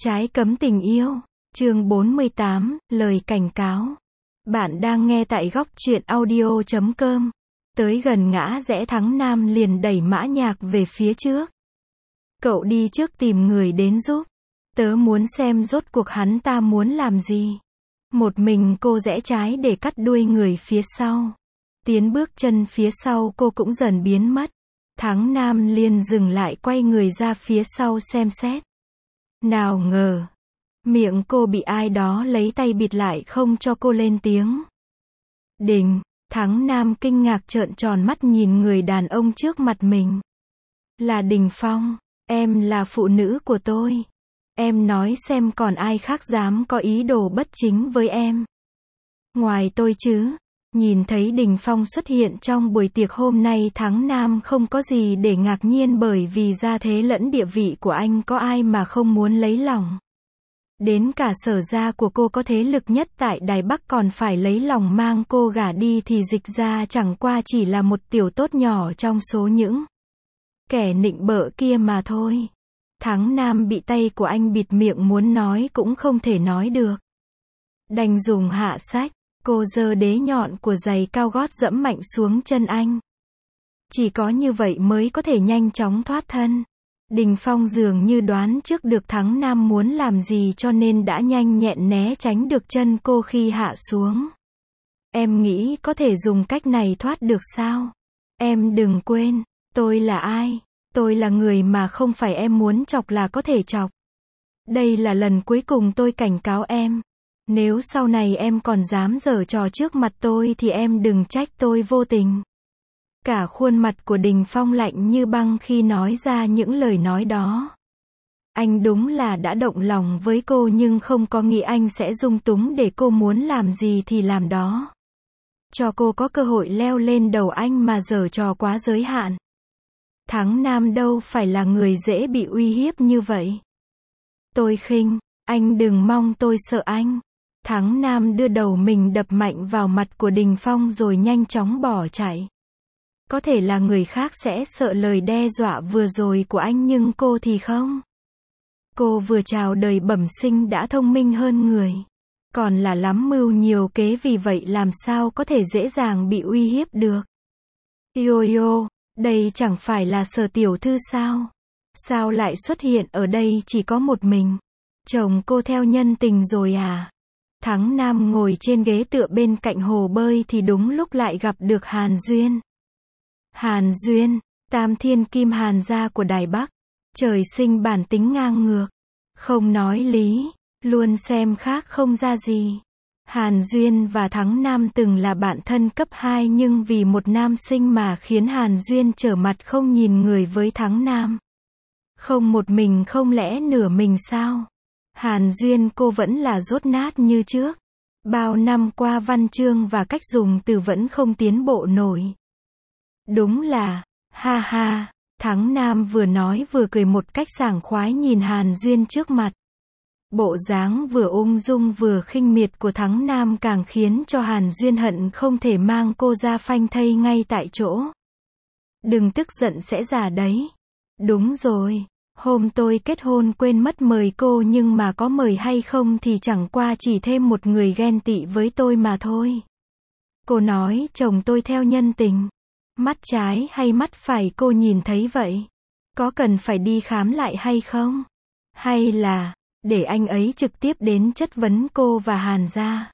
Trái cấm tình yêu. Chương 48, lời cảnh cáo. Bạn đang nghe tại góc truyện audio.com. Tới gần ngã rẽ Thắng Nam liền đẩy Mã Nhạc về phía trước. Cậu đi trước tìm người đến giúp. Tớ muốn xem rốt cuộc hắn ta muốn làm gì. Một mình cô rẽ trái để cắt đuôi người phía sau. Tiến bước chân phía sau cô cũng dần biến mất. Thắng Nam liền dừng lại quay người ra phía sau xem xét. Nào ngờ, miệng cô bị ai đó lấy tay bịt lại không cho cô lên tiếng. Đình, Thắng Nam kinh ngạc trợn tròn mắt nhìn người đàn ông trước mặt mình. Là Đình Phong, em là phụ nữ của tôi. Em nói xem còn ai khác dám có ý đồ bất chính với em. Ngoài tôi chứ. Nhìn thấy Đình Phong xuất hiện trong buổi tiệc hôm nay, Thắng Nam không có gì để ngạc nhiên bởi vì gia thế lẫn địa vị của anh có ai mà không muốn lấy lòng. Đến cả Sở gia của cô có thế lực nhất tại Đài Bắc còn phải lấy lòng mang cô gả đi thì Dịch gia chẳng qua chỉ là một tiểu tốt nhỏ trong số những kẻ nịnh bợ kia mà thôi. Thắng Nam bị tay của anh bịt miệng muốn nói cũng không thể nói được. Đành dùng hạ sách. Cô giơ đế nhọn của giày cao gót dẫm mạnh xuống chân anh. Chỉ có như vậy mới có thể nhanh chóng thoát thân. Đình Phong dường như đoán trước được Thắng Nam muốn làm gì cho nên đã nhanh nhẹn né tránh được chân cô khi hạ xuống. Em nghĩ có thể dùng cách này thoát được sao? Em đừng quên, tôi là ai? Tôi là người mà không phải em muốn chọc là có thể chọc. Đây là lần cuối cùng tôi cảnh cáo em. Nếu sau này em còn dám giở trò trước mặt tôi thì em đừng trách tôi vô tình. Cả khuôn mặt của Đình Phong lạnh như băng khi nói ra những lời nói đó. Anh đúng là đã động lòng với cô nhưng không có nghĩ anh sẽ dung túng để cô muốn làm gì thì làm đó. Cho cô có cơ hội leo lên đầu anh mà giở trò quá giới hạn. Thắng Nam đâu phải là người dễ bị uy hiếp như vậy. Tôi khinh, anh đừng mong tôi sợ anh. Thắng Nam đưa đầu mình đập mạnh vào mặt của Đình Phong rồi nhanh chóng bỏ chạy. Có thể là người khác sẽ sợ lời đe dọa vừa rồi của anh nhưng cô thì không. Cô vừa chào đời bẩm sinh đã thông minh hơn người. Còn là lắm mưu nhiều kế vì vậy làm sao có thể dễ dàng bị uy hiếp được. Yo, đây chẳng phải là Sở tiểu thư sao? Sao lại xuất hiện ở đây chỉ có một mình? Chồng cô theo nhân tình rồi à? Thắng Nam ngồi trên ghế tựa bên cạnh hồ bơi thì đúng lúc lại gặp được Hàn Duyên. Hàn Duyên, tam thiên kim Hàn gia của Đài Bắc. Trời sinh bản tính ngang ngược. Không nói lý, luôn xem khác không ra gì. Hàn Duyên và Thắng Nam từng là bạn thân cấp 2 nhưng vì một nam sinh mà khiến Hàn Duyên trở mặt không nhìn người với Thắng Nam. Không một mình không lẽ nửa mình sao? Hàn Duyên cô vẫn là dốt nát như trước. Bao năm qua văn chương và cách dùng từ vẫn không tiến bộ nổi. Đúng là, ha ha, Thắng Nam vừa nói vừa cười một cách sảng khoái nhìn Hàn Duyên trước mặt. Bộ dáng vừa ung dung vừa khinh miệt của Thắng Nam càng khiến cho Hàn Duyên hận không thể mang cô ra phanh thây ngay tại chỗ. Đừng tức giận sẽ già đấy. Đúng rồi. Hôm tôi kết hôn quên mất mời cô nhưng mà có mời hay không thì chẳng qua chỉ thêm một người ghen tị với tôi mà thôi. Cô nói chồng tôi theo nhân tình. Mắt trái hay mắt phải cô nhìn thấy vậy? Có cần phải đi khám lại hay không? Hay là, để anh ấy trực tiếp đến chất vấn cô và Hàn gia?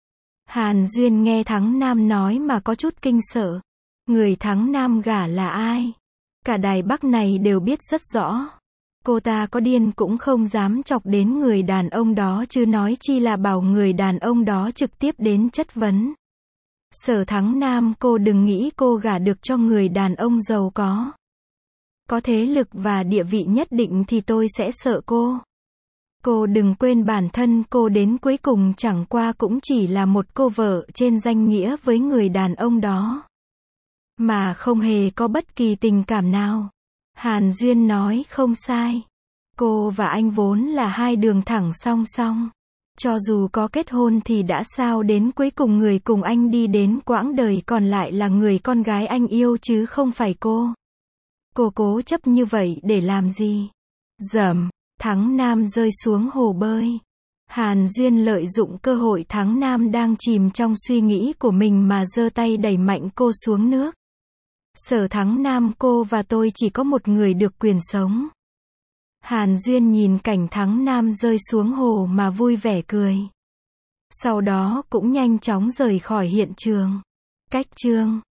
Hàn Duyên nghe Thắng Nam nói mà có chút kinh sợ. Người Thắng Nam gả là ai? Cả Đài Bắc này đều biết rất rõ. Cô ta có điên cũng không dám chọc đến người đàn ông đó chứ nói chi là bảo người đàn ông đó trực tiếp đến chất vấn. Sở Thắng Nam cô đừng nghĩ cô gả được cho người đàn ông giàu có. Có thế lực và địa vị nhất định thì tôi sẽ sợ cô. Cô đừng quên bản thân cô đến cuối cùng chẳng qua cũng chỉ là một cô vợ trên danh nghĩa với người đàn ông đó. Mà không hề có bất kỳ tình cảm nào. Hàn Duyên nói không sai. Cô và anh vốn là hai đường thẳng song song. Cho dù có kết hôn thì đã sao đến cuối cùng người cùng anh đi đến quãng đời còn lại là người con gái anh yêu chứ không phải cô. Cô cố chấp như vậy để làm gì? Dầm, Thắng Nam rơi xuống hồ bơi. Hàn Duyên lợi dụng cơ hội Thắng Nam đang chìm trong suy nghĩ của mình mà giơ tay đẩy mạnh cô xuống nước. Sở Thắng Nam, cô và tôi chỉ có một người được quyền sống. Hàn Duyên nhìn cảnh Thắng Nam rơi xuống hồ mà vui vẻ cười. Sau đó cũng nhanh chóng rời khỏi hiện trường. Cách chương